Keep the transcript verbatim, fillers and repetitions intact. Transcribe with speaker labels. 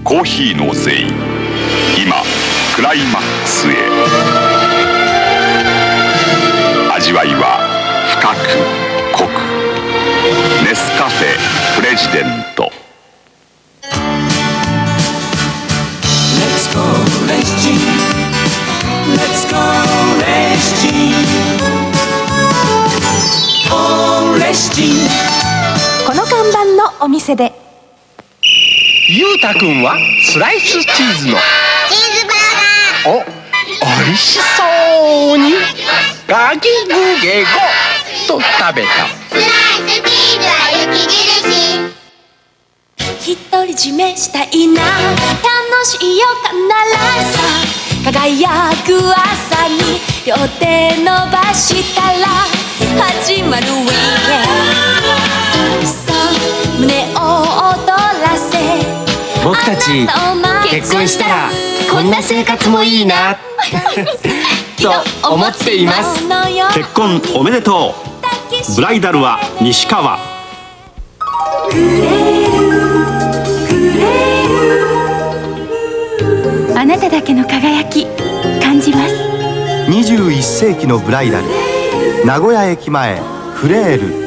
Speaker 1: コーヒーのせい、今クライマックスへ。味わいは深く濃く。ネスカフェプレジデント。
Speaker 2: Let's go racing, let's go racing, oh racing。
Speaker 3: この看板のお店で。
Speaker 4: ゆうたくんはスライスチーズの
Speaker 5: チーズバーガー。
Speaker 4: お、おいしそうにガギグゲゴと食べた。
Speaker 5: スライスチーズは雪印。
Speaker 3: 独り占めしたいな、楽しいよ必ずさ、輝く朝に両手伸ばしたら始まるウィークエンド。さあ胸を躍らせ、
Speaker 6: 僕たち結婚したらこんな生活もいいなと思っています。
Speaker 7: 結婚おめでとう。ブライダルは西川。
Speaker 3: あなただけの輝き感じます。
Speaker 8: にじゅういっせいきのブライダル、名古屋駅前フレール。